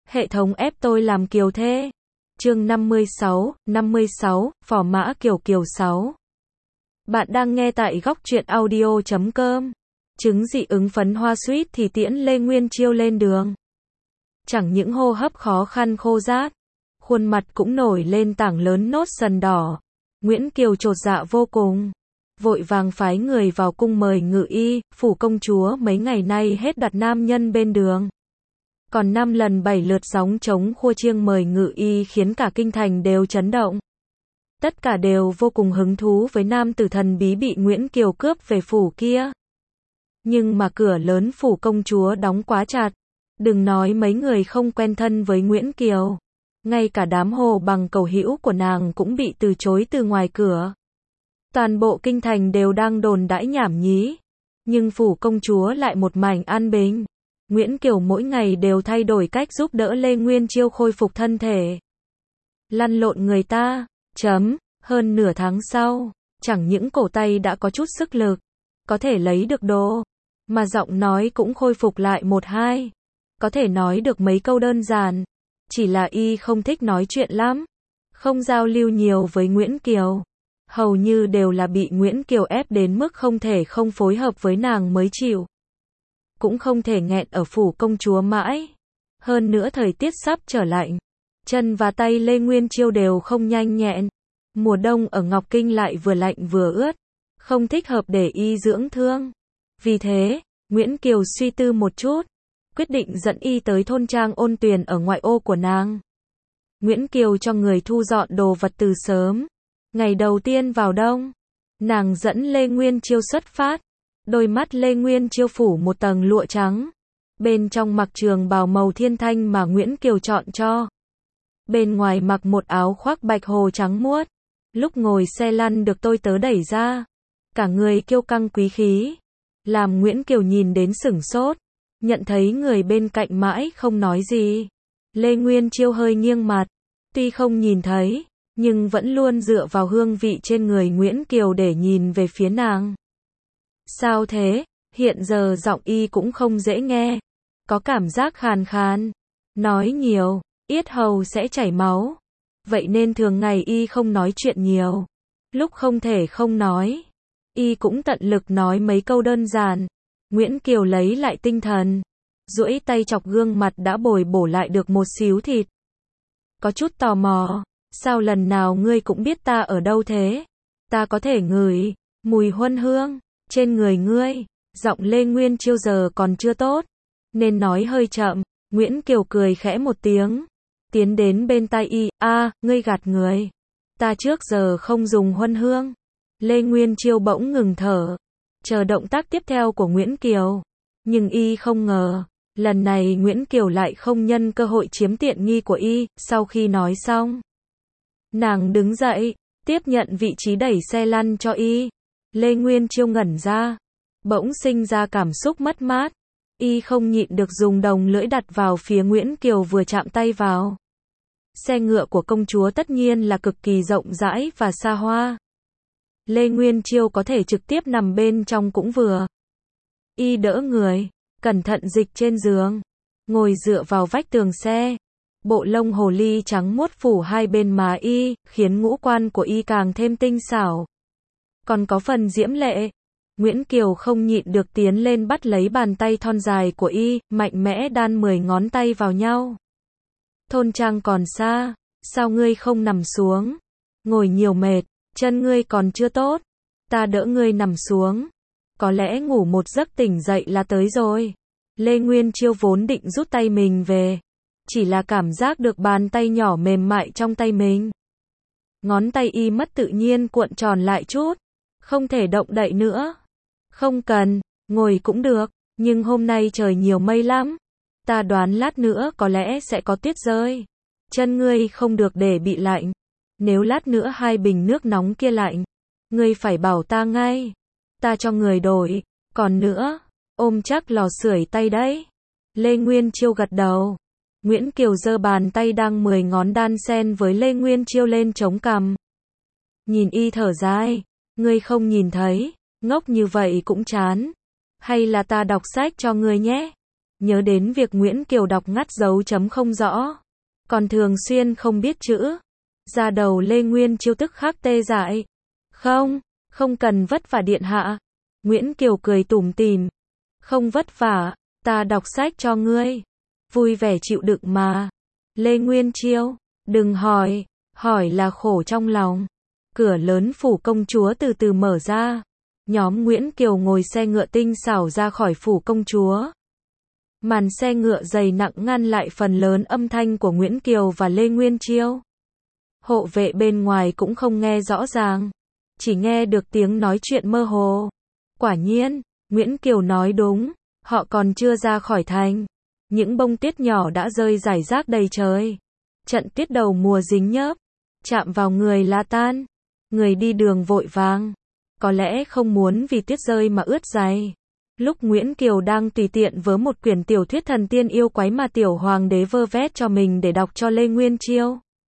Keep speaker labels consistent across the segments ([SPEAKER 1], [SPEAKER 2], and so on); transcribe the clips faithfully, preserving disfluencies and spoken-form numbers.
[SPEAKER 1] Hệ thống ép tôi làm kiều thê. Chương năm mươi sáu, năm mươi sáu, phò mã kiều kiều sáu. Bạn đang nghe tại góc truyện audio chấm com. Chứng dị ứng phấn hoa suýt thì tiễn Lê Nguyên Chiêu lên đường. Chẳng những hô hấp khó khăn khô rát, khuôn mặt cũng nổi lên tảng lớn nốt sần đỏ. Nguyễn Kiều chột dạ vô cùng, vội vàng phái người vào cung mời ngự y, phủ công chúa mấy ngày nay hết đặt nam nhân bên đường. Còn năm lần bảy lượt gióng trống khua chiêng mời ngự y khiến cả kinh thành đều chấn động. Tất cả đều vô cùng hứng thú với nam tử thần bí bị Nguyễn Kiều cướp về phủ kia. Nhưng mà cửa lớn phủ công chúa đóng quá chặt. Đừng nói mấy người không quen thân với Nguyễn Kiều. Ngay cả đám hồ bằng cầu hữu của nàng cũng bị từ chối từ ngoài cửa. Toàn bộ kinh thành đều đang đồn đãi nhảm nhí. Nhưng phủ công chúa lại một mảnh an bình. Nguyễn Kiều mỗi ngày đều thay đổi cách giúp đỡ Lê Nguyên Chiêu khôi phục thân thể. Lăn lộn người ta, chấm, hơn nửa tháng sau, chẳng những cổ tay đã có chút sức lực, có thể lấy được đồ, mà giọng nói cũng khôi phục lại một hai. Có thể nói được mấy câu đơn giản, chỉ là y không thích nói chuyện lắm, không giao lưu nhiều với Nguyễn Kiều. Hầu như đều là bị Nguyễn Kiều ép đến mức không thể không phối hợp với nàng mới chịu. Cũng không thể nghẹn ở phủ công chúa mãi. Hơn nữa thời tiết sắp trở lạnh, chân và tay Lê Nguyên Chiêu đều không nhanh nhẹn. Mùa đông ở Ngọc Kinh lại vừa lạnh vừa ướt, không thích hợp để y dưỡng thương. Vì thế, Nguyễn Kiều suy tư một chút, quyết định dẫn y tới thôn trang Ôn Tuyền ở ngoại ô của nàng. Nguyễn Kiều cho người thu dọn đồ vật từ sớm. Ngày đầu tiên vào đông, nàng dẫn Lê Nguyên Chiêu xuất phát. Đôi mắt Lê Nguyên Chiêu phủ một tầng lụa trắng. Bên trong mặc trường bào màu thiên thanh mà Nguyễn Kiều chọn cho. Bên ngoài mặc một áo khoác bạch hồ trắng muốt. Lúc ngồi xe lăn được tôi tớ đẩy ra, cả người kiêu căng quý khí, làm Nguyễn Kiều nhìn đến sửng sốt. Nhận thấy người bên cạnh mãi không nói gì, Lê Nguyên Chiêu hơi nghiêng mặt, tuy không nhìn thấy, nhưng vẫn luôn dựa vào hương vị trên người Nguyễn Kiều để nhìn về phía nàng. Sao thế? Hiện giờ giọng y cũng không dễ nghe, có cảm giác khàn khàn, nói nhiều, yết hầu sẽ chảy máu. Vậy nên thường ngày y không nói chuyện nhiều. Lúc không thể không nói, y cũng tận lực nói mấy câu đơn giản. Nguyễn Kiều lấy lại tinh thần, duỗi tay chọc gương mặt đã bồi bổ lại được một xíu thịt. Có chút tò mò, sao lần nào ngươi cũng biết ta ở đâu thế? Ta có thể ngửi mùi huân hương trên người ngươi. Giọng Lê Nguyên Chiêu giờ còn chưa tốt, nên nói hơi chậm. Nguyễn Kiều cười khẽ một tiếng, tiến đến bên tai y. A, à, ngươi gạt người. Ta trước giờ không dùng huân hương. Lê Nguyên Chiêu bỗng ngừng thở, chờ động tác tiếp theo của Nguyễn Kiều. Nhưng y không ngờ, lần này Nguyễn Kiều lại không nhân cơ hội chiếm tiện nghi của y. Sau khi nói xong, nàng đứng dậy, tiếp nhận vị trí đẩy xe lăn cho y. Lê Nguyên Chiêu ngẩn ra, bỗng sinh ra cảm xúc mất mát. Y không nhịn được dùng đồng lưỡi đặt vào phía Nguyễn Kiều vừa chạm tay vào. Xe ngựa của công chúa tất nhiên là cực kỳ rộng rãi và xa hoa. Lê Nguyên Chiêu có thể trực tiếp nằm bên trong cũng vừa. Y đỡ người, cẩn thận dịch trên giường, ngồi dựa vào vách tường xe. Bộ lông hồ ly trắng muốt phủ hai bên má y, khiến ngũ quan của y càng thêm tinh xảo. Còn có phần diễm lệ. Nguyễn Kiều không nhịn được tiến lên bắt lấy bàn tay thon dài của y, mạnh mẽ đan mười ngón tay vào nhau. Thôn trang còn xa, sao ngươi không nằm xuống? Ngồi nhiều mệt, chân ngươi còn chưa tốt. Ta đỡ ngươi nằm xuống. Có lẽ ngủ một giấc tỉnh dậy là tới rồi. Lê Nguyên Chiêu vốn định rút tay mình về, chỉ là cảm giác được bàn tay nhỏ mềm mại trong tay mình. Ngón tay y mất tự nhiên cuộn tròn lại chút, không thể động đậy nữa. Không cần, ngồi cũng được, nhưng hôm nay trời nhiều mây lắm. Ta đoán lát nữa có lẽ sẽ có tuyết rơi. Chân ngươi không được để bị lạnh. Nếu lát nữa hai bình nước nóng kia lạnh, ngươi phải bảo ta ngay. Ta cho người đổi. Còn nữa, ôm chắc lò sưởi tay đấy. Lê Nguyên Chiêu gật đầu. Nguyễn Kiều giơ bàn tay đang mười ngón đan xen với Lê Nguyên Chiêu lên chống cằm. Nhìn y thở dài. Ngươi không nhìn thấy, ngốc như vậy cũng chán. Hay là ta đọc sách cho ngươi nhé. nhớ đến việc Nguyễn Kiều đọc ngắt dấu chấm không rõ, còn thường xuyên không biết chữ. Da đầu Lê Nguyên Chiêu tức khắc tê dại. Không, không cần vất vả điện hạ. Nguyễn Kiều cười tủm tỉm. Không vất vả, ta đọc sách cho ngươi. Vui vẻ chịu đựng mà. Lê Nguyên Chiêu, đừng hỏi, hỏi là khổ trong lòng. Cửa lớn phủ công chúa từ từ mở ra. Nhóm Nguyễn Kiều ngồi xe ngựa tinh xảo ra khỏi phủ công chúa. Màn xe ngựa dày nặng ngăn lại phần lớn âm thanh của Nguyễn Kiều và Lê Nguyên Chiêu. Hộ vệ bên ngoài cũng không nghe rõ ràng, chỉ nghe được tiếng nói chuyện mơ hồ. Quả nhiên, Nguyễn Kiều nói đúng, họ còn chưa ra khỏi thành. Những bông tuyết nhỏ đã rơi rải rác đầy trời. Trận tuyết đầu mùa dính nhớp, chạm vào người la tan. Người đi đường vội vàng, có lẽ không muốn vì tuyết rơi mà ướt giày. Lúc Nguyễn Kiều đang tùy tiện vớ một quyển tiểu thuyết thần tiên yêu quái mà tiểu hoàng đế vơ vét cho mình để đọc cho Lê Nguyên Chiêu.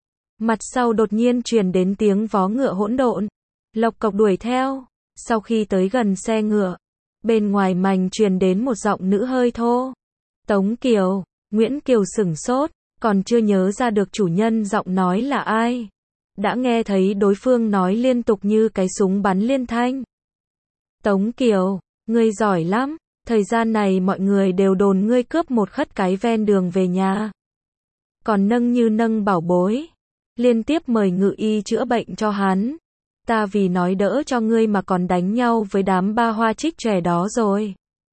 [SPEAKER 1] Mặt sau đột nhiên truyền đến tiếng vó ngựa hỗn độn, lộc cộc đuổi theo. Sau khi tới gần xe ngựa, bên ngoài mành truyền đến một giọng nữ hơi thô. Tống Kiều. Nguyễn Kiều sửng sốt, còn chưa nhớ ra được chủ nhân giọng nói là ai. Đã nghe thấy đối phương nói liên tục như cái súng bắn liên thanh. Tống Kiều, ngươi giỏi lắm, thời gian này mọi người đều đồn ngươi cướp một khất cái ven đường về nhà. Còn nâng như nâng bảo bối, liên tiếp mời ngự y chữa bệnh cho hắn. Ta vì nói đỡ cho ngươi mà còn đánh nhau với đám ba hoa trích trẻ đó rồi.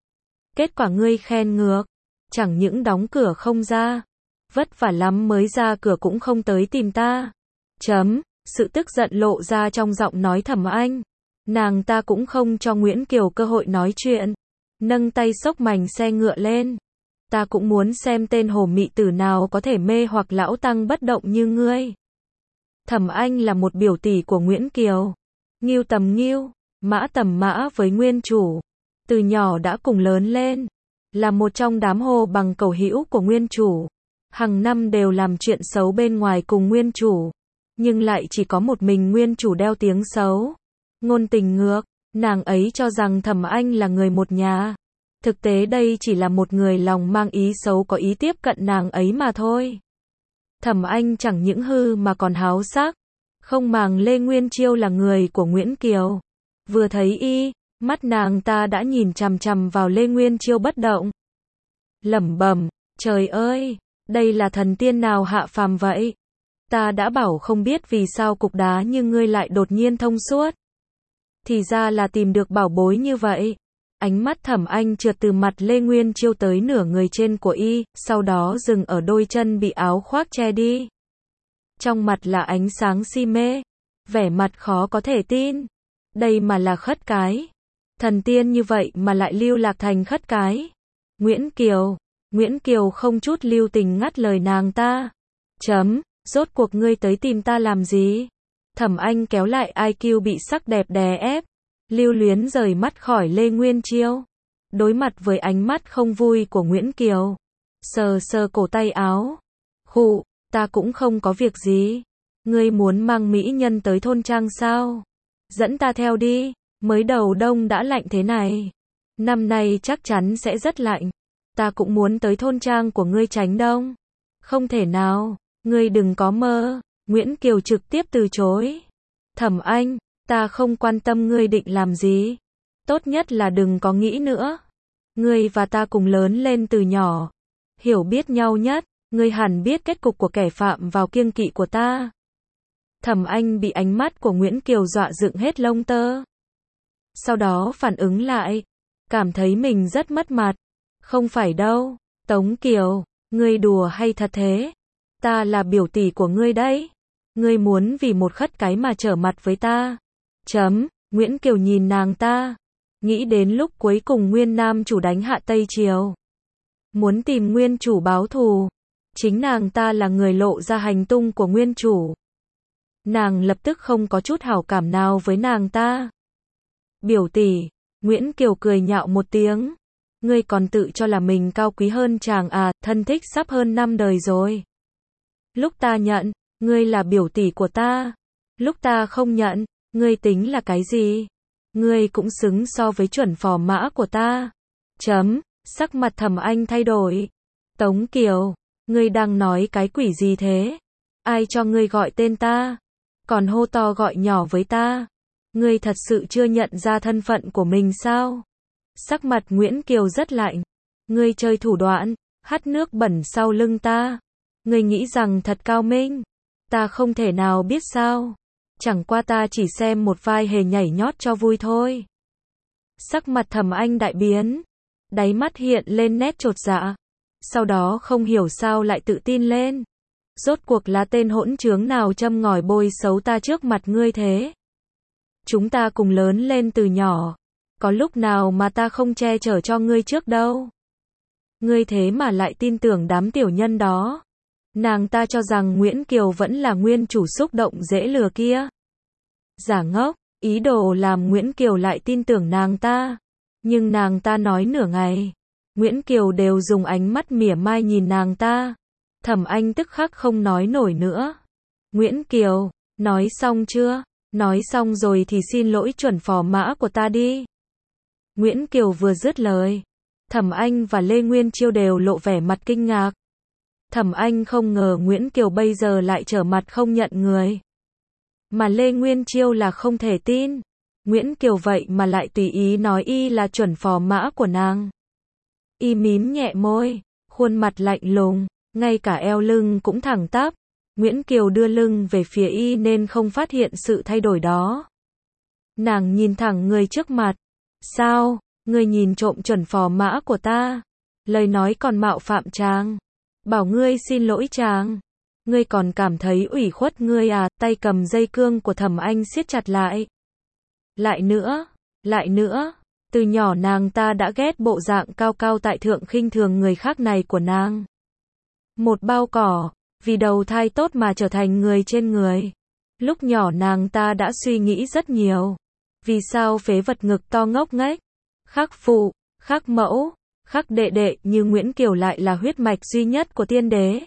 [SPEAKER 1] Kết quả ngươi khen ngược, chẳng những đóng cửa không ra, vất vả lắm mới ra cửa cũng không tới tìm ta. Chấm, sự tức giận lộ ra trong giọng nói Thẩm Anh. Nàng ta cũng không cho Nguyễn Kiều cơ hội nói chuyện, nâng tay xốc mành xe ngựa lên. Ta cũng muốn xem tên hồ mị tử nào có thể mê hoặc lão tăng bất động như ngươi. Thẩm Anh là một biểu tỷ của Nguyễn Kiều. Ngưu tầm Ngưu, mã tầm mã với nguyên chủ. Từ nhỏ đã cùng lớn lên. Là một trong đám hồ bằng cầu hữu của nguyên chủ. Hằng năm đều làm chuyện xấu bên ngoài cùng nguyên chủ. Nhưng lại chỉ có một mình nguyên chủ đeo tiếng xấu. Ngôn tình ngược, nàng ấy cho rằng Thẩm Anh là người một nhà. Thực tế đây chỉ là một người lòng mang ý xấu có ý tiếp cận nàng ấy mà thôi. Thẩm Anh chẳng những hư mà còn háo sắc. Không màng Lê Nguyên Chiêu là người của Nguyễn Kiều. Vừa thấy y, mắt nàng ta đã nhìn chằm chằm vào Lê Nguyên Chiêu bất động. Lẩm bẩm, trời ơi, đây là thần tiên nào hạ phàm vậy? Ta đã bảo không biết vì sao cục đá như ngươi lại đột nhiên thông suốt. Thì ra là tìm được bảo bối như vậy. Ánh mắt Thẩm Anh trượt từ mặt Lê Nguyên Chiêu tới nửa người trên của y, sau đó dừng ở đôi chân bị áo khoác che đi. Trong mặt là ánh sáng si mê, vẻ mặt khó có thể tin. Đây mà là khất cái. Thần tiên như vậy mà lại lưu lạc thành khất cái. Nguyễn Kiều, Nguyễn Kiều không chút lưu tình ngắt lời nàng ta. Chấm, rốt cuộc ngươi tới tìm ta làm gì? Thẩm Anh kéo lại i kiu bị sắc đẹp đè ép, lưu luyến rời mắt khỏi Lê Nguyên Chiêu. Đối mặt với ánh mắt không vui của Nguyễn Kiều, sờ sờ cổ tay áo. Khụ, ta cũng không có việc gì. Ngươi muốn mang mỹ nhân tới thôn trang sao? Dẫn ta theo đi, mới đầu đông đã lạnh thế này. Năm nay chắc chắn sẽ rất lạnh. Ta cũng muốn tới thôn trang của ngươi tránh đông. Không thể nào, ngươi đừng có mơ. Nguyễn Kiều trực tiếp từ chối. Thẩm Anh, ta không quan tâm ngươi định làm gì. Tốt nhất là đừng có nghĩ nữa. Ngươi và ta cùng lớn lên từ nhỏ. Hiểu biết nhau nhất, ngươi hẳn biết kết cục của kẻ phạm vào kiêng kỵ của ta. Thẩm Anh bị ánh mắt của Nguyễn Kiều dọa dựng hết lông tơ. Sau đó phản ứng lại, cảm thấy mình rất mất mặt. Không phải đâu, Tống Kiều, ngươi đùa hay thật thế? Ta là biểu tỷ của ngươi đấy. Ngươi muốn vì một khất cái mà trở mặt với ta. Chấm, Nguyễn Kiều nhìn nàng ta. Nghĩ đến lúc cuối cùng Nguyên Nam chủ đánh hạ Tây Triều. Muốn tìm Nguyên chủ báo thù. Chính nàng ta là người lộ ra hành tung của Nguyên chủ. Nàng lập tức không có chút hảo cảm nào với nàng ta. Biểu tỷ, Nguyễn Kiều cười nhạo một tiếng. Ngươi còn tự cho là mình cao quý hơn chàng à, thân thích sắp hơn năm đời rồi. Lúc ta nhận, ngươi là biểu tỷ của ta. Lúc ta không nhận, ngươi tính là cái gì? Ngươi cũng xứng so với chuẩn phò mã của ta. Chấm, Sắc mặt Thẩm Anh thay đổi. Tống Kiều, ngươi đang nói cái quỷ gì thế? Ai cho ngươi gọi tên ta? Còn hô to gọi nhỏ với ta? Ngươi thật sự chưa nhận ra thân phận của mình sao? Sắc mặt Nguyễn Kiều rất lạnh. Ngươi chơi thủ đoạn, hắt nước bẩn sau lưng ta. Ngươi nghĩ rằng thật cao minh. Ta không thể nào biết sao. Chẳng qua ta chỉ xem một vai hề nhảy nhót cho vui thôi. Sắc mặt Thẩm Anh đại biến. Đáy mắt hiện lên nét chột dạ. Sau đó không hiểu sao lại tự tin lên. Rốt cuộc là tên hỗn trướng nào châm ngòi bôi xấu ta trước mặt ngươi thế? Chúng ta cùng lớn lên từ nhỏ. Có lúc nào mà ta không che chở cho ngươi trước đâu. Ngươi thế mà lại tin tưởng đám tiểu nhân đó. Nàng ta cho rằng Nguyễn Kiều vẫn là nguyên chủ xúc động dễ lừa kia. Giả ngốc, ý đồ làm Nguyễn Kiều lại tin tưởng nàng ta. Nhưng nàng ta nói nửa ngày. Nguyễn Kiều đều dùng ánh mắt mỉa mai nhìn nàng ta. Thẩm Anh tức khắc không nói nổi nữa. Nguyễn Kiều, nói xong chưa? Nói xong rồi thì xin lỗi chuẩn phò mã của ta đi. Nguyễn Kiều vừa dứt lời. Thẩm Anh và Lê Nguyên Chiêu đều lộ vẻ mặt kinh ngạc. Thẩm Anh không ngờ Nguyễn Kiều bây giờ lại trở mặt không nhận người. Mà Lê Nguyên Chiêu là không thể tin. Nguyễn Kiều vậy mà lại tùy ý nói y là chuẩn phò mã của nàng. Y mím nhẹ môi, khuôn mặt lạnh lùng, ngay cả eo lưng cũng thẳng tắp. Nguyễn Kiều đưa lưng về phía y nên không phát hiện sự thay đổi đó. Nàng nhìn thẳng người trước mặt. Sao, ngươi nhìn trộm chuẩn phò mã của ta? Lời nói còn mạo phạm chàng. Bảo ngươi xin lỗi chàng. Ngươi còn cảm thấy ủy khuất ngươi à? Tay cầm dây cương của Thẩm Anh siết chặt lại. Lại nữa, lại nữa. Từ nhỏ nàng ta đã ghét bộ dạng cao cao tại thượng khinh thường người khác này của nàng. Một bao cỏ, vì đầu thai tốt mà trở thành người trên người. Lúc nhỏ nàng ta đã suy nghĩ rất nhiều. Vì sao phế vật ngực to ngốc nghếch, khắc phụ, khắc mẫu, khắc đệ đệ như Nguyễn Kiều lại là huyết mạch duy nhất của tiên đế.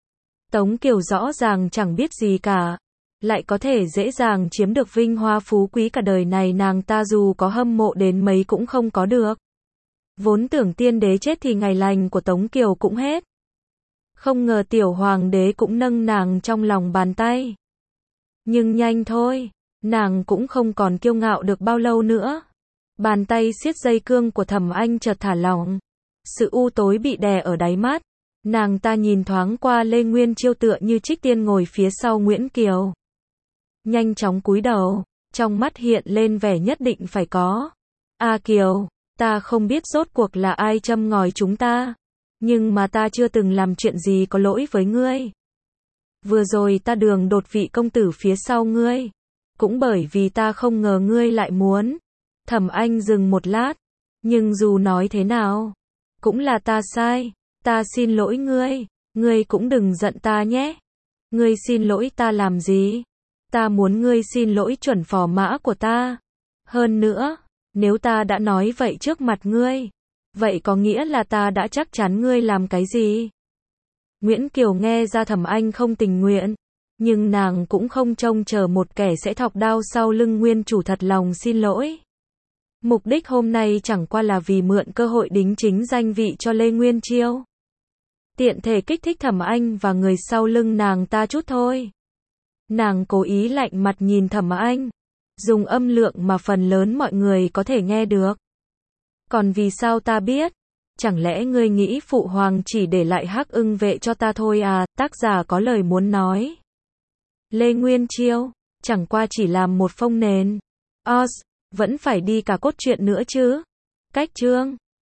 [SPEAKER 1] Tống Kiều rõ ràng chẳng biết gì cả, lại có thể dễ dàng chiếm được vinh hoa phú quý cả đời này, nàng ta dù có hâm mộ đến mấy cũng không có được. Vốn tưởng tiên đế chết thì ngày lành của Tống Kiều cũng hết. Không ngờ tiểu hoàng đế cũng nâng nàng trong lòng bàn tay. Nhưng nhanh thôi, nàng cũng không còn kiêu ngạo được bao lâu nữa. Bàn tay siết dây cương của Thẩm Anh chợt thả lỏng. Sự u tối bị đè ở đáy mắt. Nàng ta nhìn thoáng qua Lê Nguyên Chiêu tựa như trích tiên ngồi phía sau Nguyễn Kiều. Nhanh chóng cúi đầu, trong mắt hiện lên vẻ nhất định phải có. A Kiều, ta không biết rốt cuộc là ai châm ngòi chúng ta. Nhưng mà ta chưa từng làm chuyện gì có lỗi với ngươi. Vừa rồi ta đường đột vị công tử phía sau ngươi. Cũng bởi vì ta không ngờ ngươi lại muốn. Thẩm Anh dừng một lát. Nhưng dù nói thế nào, cũng là ta sai. Ta xin lỗi ngươi. Ngươi cũng đừng giận ta nhé. Ngươi xin lỗi ta làm gì? Ta muốn ngươi xin lỗi chuẩn phò mã của ta. Hơn nữa, nếu ta đã nói vậy trước mặt ngươi, vậy có nghĩa là ta đã chắc chắn ngươi làm cái gì? Nguyễn Kiều nghe ra Thẩm Anh không tình nguyện, nhưng nàng cũng không trông chờ một kẻ sẽ thọc đao sau lưng nguyên chủ thật lòng xin lỗi. Mục đích hôm nay chẳng qua là vì mượn cơ hội đính chính danh vị cho Lê Nguyên Chiêu. Tiện thể kích thích Thẩm Anh và người sau lưng nàng ta chút thôi. Nàng cố ý lạnh mặt nhìn Thẩm Anh, dùng âm lượng mà phần lớn mọi người có thể nghe được. Còn vì sao ta biết? Chẳng lẽ ngươi nghĩ phụ hoàng chỉ để lại Hắc Ưng vệ cho ta thôi à? Tác giả có lời muốn nói. Lê Nguyên Chiêu, chẳng qua chỉ làm một phông nền. Oz, vẫn phải đi cả cốt truyện nữa chứ. Cách chương